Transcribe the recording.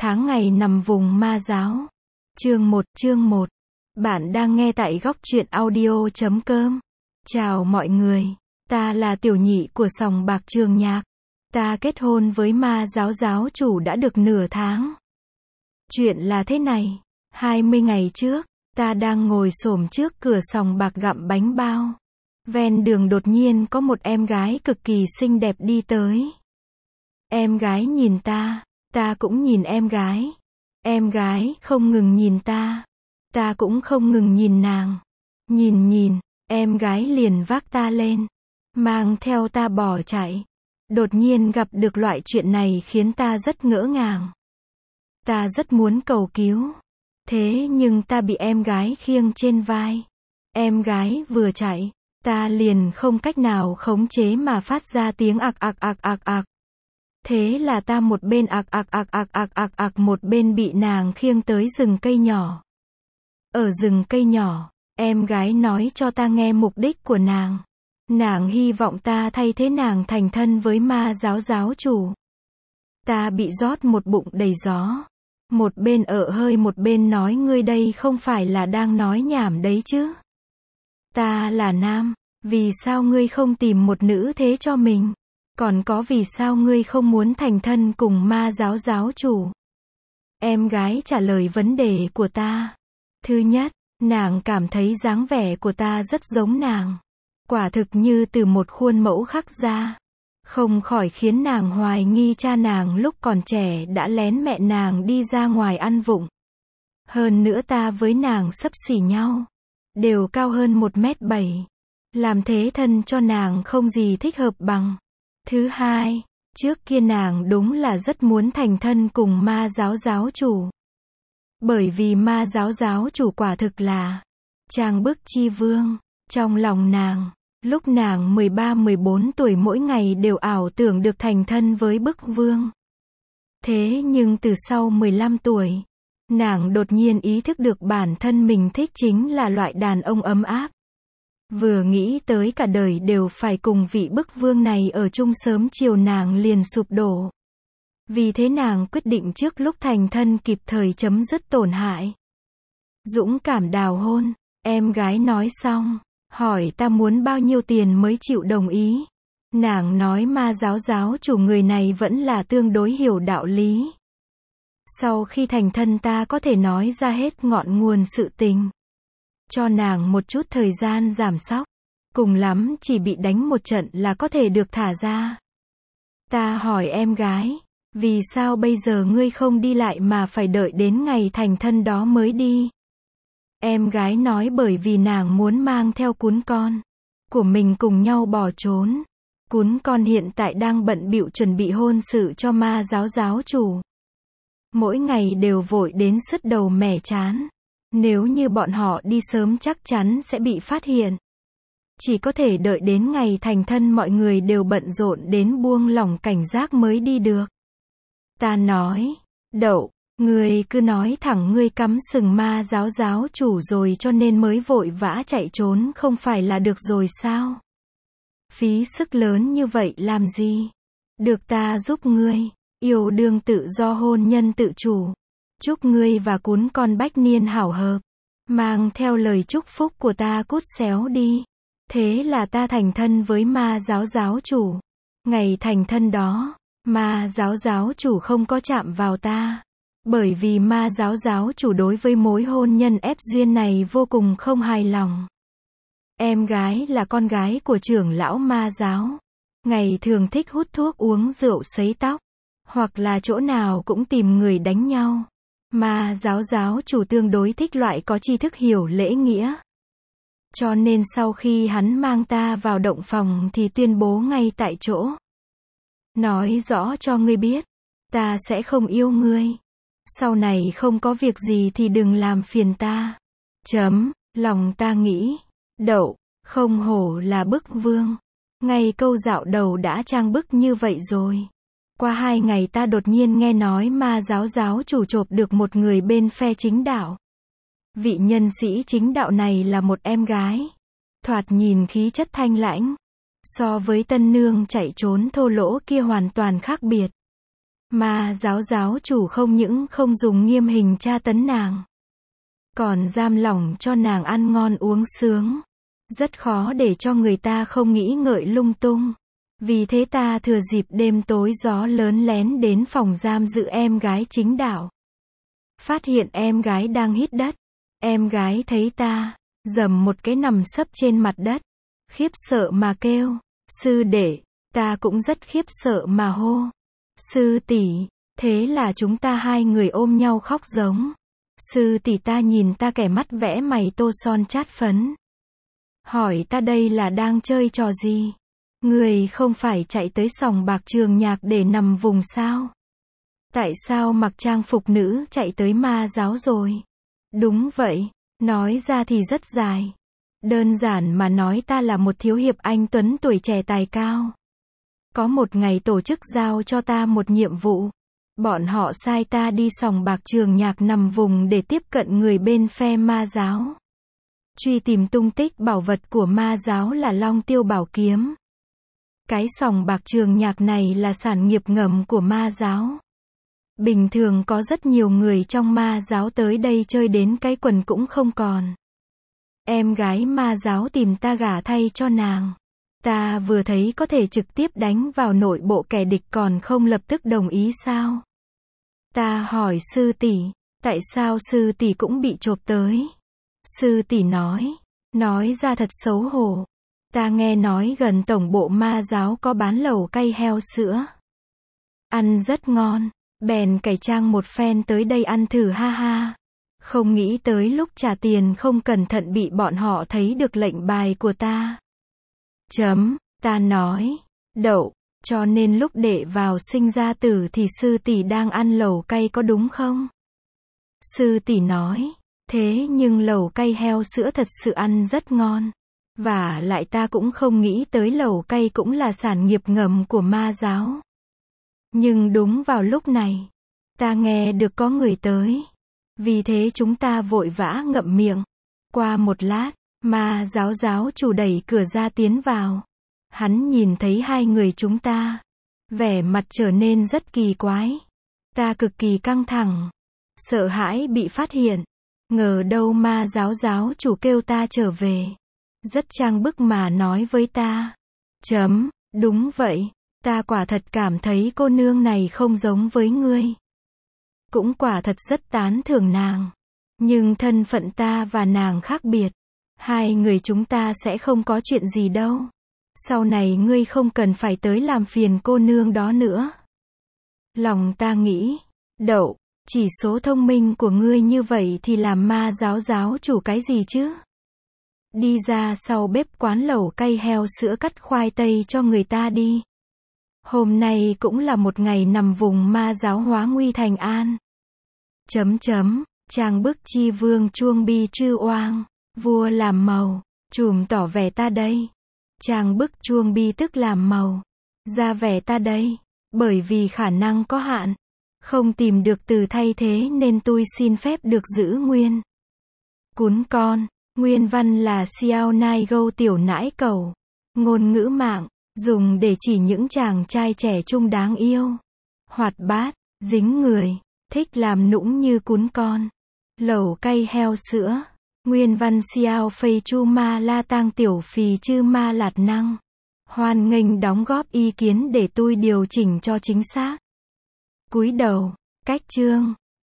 tháng ngày nằm vùng ma giáo. Chương 1. Bạn đang nghe tại góc truyện audio.com. Chào mọi người, ta là tiểu nhị của sòng bạc Trường Nhạc. Ta kết hôn với ma giáo giáo chủ đã được nửa tháng. Chuyện là thế này, 20 ngày trước, ta đang ngồi xổm trước cửa sòng bạc gặm bánh bao. Ven đường đột nhiên có một em gái cực kỳ xinh đẹp đi tới. Em gái nhìn ta cũng nhìn em gái. Em gái không ngừng nhìn ta cũng không ngừng nhìn nàng. Nhìn, em gái liền vác ta lên, mang theo ta bỏ chạy. Đột nhiên gặp được loại chuyện này khiến ta rất ngỡ ngàng. Ta rất muốn cầu cứu. Thế nhưng ta bị em gái khiêng trên vai. Em gái vừa chạy, ta liền không cách nào khống chế mà phát ra tiếng ạc ạc ạc ạc ạc. Thế là ta một bên ạc ạc ạc ạc ạc ạc ạc một bên bị nàng khiêng tới rừng cây nhỏ. Ở rừng cây nhỏ, em gái nói cho ta nghe mục đích của nàng. Nàng hy vọng ta thay thế nàng thành thân với ma giáo giáo chủ. Ta bị rót một bụng đầy gió. Một bên ợ hơi một bên nói ngươi đây không phải là đang nói nhảm đấy chứ. Ta là nam, vì sao ngươi không tìm một nữ thế cho mình? Còn có vì sao ngươi không muốn thành thân cùng ma giáo giáo chủ? Em gái trả lời vấn đề của ta. Thứ nhất, nàng cảm thấy dáng vẻ của ta rất giống nàng. Quả thực như từ một khuôn mẫu khắc ra. Không khỏi khiến nàng hoài nghi cha nàng lúc còn trẻ đã lén mẹ nàng đi ra ngoài ăn vụng. Hơn nữa ta với nàng xấp xỉ nhau. Đều cao hơn 1m7. Làm thế thân cho nàng không gì thích hợp bằng. Thứ hai, trước kia nàng đúng là rất muốn thành thân cùng ma giáo giáo chủ. Bởi vì ma giáo giáo chủ quả thực là trang bức chi vương. Trong lòng nàng, lúc nàng 13-14 tuổi mỗi ngày đều ảo tưởng được thành thân với bức vương. Thế nhưng từ sau 15 tuổi, nàng đột nhiên ý thức được bản thân mình thích chính là loại đàn ông ấm áp. Vừa nghĩ tới cả đời đều phải cùng vị bức vương này ở chung sớm chiều nàng liền sụp đổ. Vì thế nàng quyết định trước lúc thành thân kịp thời chấm dứt tổn hại. Dũng cảm đào hôn, em gái nói xong, hỏi ta muốn bao nhiêu tiền mới chịu đồng ý. Nàng nói ma giáo giáo chủ người này vẫn là tương đối hiểu đạo lý. Sau khi thành thân ta có thể nói ra hết ngọn nguồn sự tình. Cho nàng một chút thời gian giảm sóc. Cùng lắm chỉ bị đánh một trận là có thể được thả ra. Ta hỏi em gái, vì sao bây giờ ngươi không đi lại mà phải đợi đến ngày thành thân đó mới đi? Em gái nói bởi vì nàng muốn mang theo cún con của mình cùng nhau bỏ trốn. Cún con hiện tại đang bận bịu chuẩn bị hôn sự cho ma giáo giáo chủ. Mỗi ngày đều vội đến sứt đầu mẻ trán. Nếu như bọn họ đi sớm chắc chắn sẽ bị phát hiện. Chỉ có thể đợi đến ngày thành thân mọi người đều bận rộn đến buông lỏng cảnh giác mới đi được. Ta nói, Đậu, ngươi cứ nói thẳng ngươi cắm sừng ma giáo giáo chủ rồi cho nên mới vội vã chạy trốn không phải là được rồi sao? Phí sức lớn như vậy làm gì? Được ta giúp ngươi, yêu đương tự do hôn nhân tự chủ. Chúc ngươi và cún con bách niên hảo hợp. Mang theo lời chúc phúc của ta cút xéo đi. Thế là ta thành thân với ma giáo giáo chủ. Ngày thành thân đó, ma giáo giáo chủ không có chạm vào ta. Bởi vì ma giáo giáo chủ đối với mối hôn nhân ép duyên này vô cùng không hài lòng. Em gái là con gái của trưởng lão ma giáo. Ngày thường thích hút thuốc uống rượu sấy tóc. Hoặc là chỗ nào cũng tìm người đánh nhau. Ma giáo giáo chủ tương đối thích loại có tri thức hiểu lễ nghĩa. Cho nên sau khi hắn mang ta vào động phòng thì tuyên bố ngay tại chỗ. Nói rõ cho ngươi biết, ta sẽ không yêu ngươi. Sau này không có việc gì thì đừng làm phiền ta. Lòng ta nghĩ, Đậu, không hổ là bức vương. Ngay câu dạo đầu đã trang bức như vậy rồi. Qua 2 ngày ta đột nhiên nghe nói ma giáo giáo chủ chộp được một người bên phe chính đạo. Vị nhân sĩ chính đạo này là một em gái. Thoạt nhìn khí chất thanh lãnh. So với tân nương chạy trốn thô lỗ kia hoàn toàn khác biệt. Ma giáo giáo chủ không những không dùng nghiêm hình tra tấn nàng, còn giam lỏng cho nàng ăn ngon uống sướng. Rất khó để cho người ta không nghĩ ngợi lung tung. Vì thế ta thừa dịp đêm tối gió lớn lén đến phòng giam giữ em gái chính đạo. Phát hiện em gái đang hít đất. Em gái thấy ta, dầm một cái nằm sấp trên mặt đất. Khiếp sợ mà kêu, sư đệ, ta cũng rất khiếp sợ mà hô. Sư tỷ, thế là chúng ta hai người ôm nhau khóc giống. Sư tỷ ta nhìn ta kẻ mắt vẽ mày tô son chát phấn. Hỏi ta đây là đang chơi trò gì? Người không phải chạy tới sòng bạc Trường Nhạc để nằm vùng sao? Tại sao mặc trang phục nữ chạy tới ma giáo rồi? Đúng vậy, nói ra thì rất dài. Đơn giản mà nói ta là một thiếu hiệp anh tuấn tuổi trẻ tài cao. Có một ngày tổ chức giao cho ta một nhiệm vụ. Bọn họ sai ta đi sòng bạc Trường Nhạc nằm vùng để tiếp cận người bên phe ma giáo. Truy tìm tung tích bảo vật của ma giáo là Long Tiêu Bảo Kiếm. Cái sòng bạc Trường Nhạc này là sản nghiệp ngầm của ma giáo. Bình thường có rất nhiều người trong ma giáo tới đây chơi đến cái quần cũng không còn. Em gái ma giáo tìm ta gả thay cho nàng. Ta vừa thấy có thể trực tiếp đánh vào nội bộ kẻ địch còn không lập tức đồng ý sao? Ta hỏi sư tỷ, tại sao sư tỷ cũng bị chộp tới? Sư tỷ nói ra thật xấu hổ. Ta nghe nói gần tổng bộ ma giáo có bán lẩu cay heo sữa. Ăn rất ngon, bèn cải trang một phen tới đây ăn thử ha ha. Không nghĩ tới lúc trả tiền không cẩn thận bị bọn họ thấy được lệnh bài của ta. Ta nói, đậu, cho nên lúc đệ vào sinh ra tử thì sư tỷ đang ăn lẩu cay có đúng không? Sư tỷ nói, thế nhưng lẩu cay heo sữa thật sự ăn rất ngon. Và lại ta cũng không nghĩ tới lẩu cay cũng là sản nghiệp ngầm của ma giáo. Nhưng đúng vào lúc này, ta nghe được có người tới. Vì thế chúng ta vội vã ngậm miệng. Qua một lát, ma giáo giáo chủ đẩy cửa ra tiến vào. Hắn nhìn thấy hai người chúng ta. Vẻ mặt trở nên rất kỳ quái. Ta cực kỳ căng thẳng. Sợ hãi bị phát hiện. Ngờ đâu ma giáo giáo chủ kêu ta trở về. Rất trang bức mà nói với ta. Đúng vậy. Ta quả thật cảm thấy cô nương này không giống với ngươi. Cũng quả thật rất tán thưởng nàng. Nhưng thân phận ta và nàng khác biệt. Hai người chúng ta sẽ không có chuyện gì đâu. Sau này ngươi không cần phải tới làm phiền cô nương đó nữa. Lòng ta nghĩ, đậu, chỉ số thông minh của ngươi như vậy thì làm ma giáo giáo chủ cái gì chứ? Đi ra sau bếp quán lẩu cay heo sữa cắt khoai tây cho người ta đi. Hôm nay cũng là một ngày nằm vùng ma giáo hóa nguy thành an. Trang bức chi vương chuông bi trư oang. Vua làm màu. Trùm tỏ vẻ ta đây. Trang bức chuông bi tức làm màu. Ra vẻ ta đây. Bởi vì khả năng có hạn. Không tìm được từ thay thế nên tôi xin phép được giữ nguyên. Cún con. Nguyên văn là xiao nai gâu tiểu nãi cầu. Ngôn ngữ mạng. Dùng để chỉ những chàng trai trẻ trung đáng yêu. Hoạt bát, dính người, thích làm nũng như cún con. Lẩu cay heo sữa. Nguyên văn xiao phây chu ma la tang tiểu phì chư ma lạt năng. Hoan nghênh đóng góp ý kiến để tôi điều chỉnh cho chính xác. Cúi đầu, cách chương.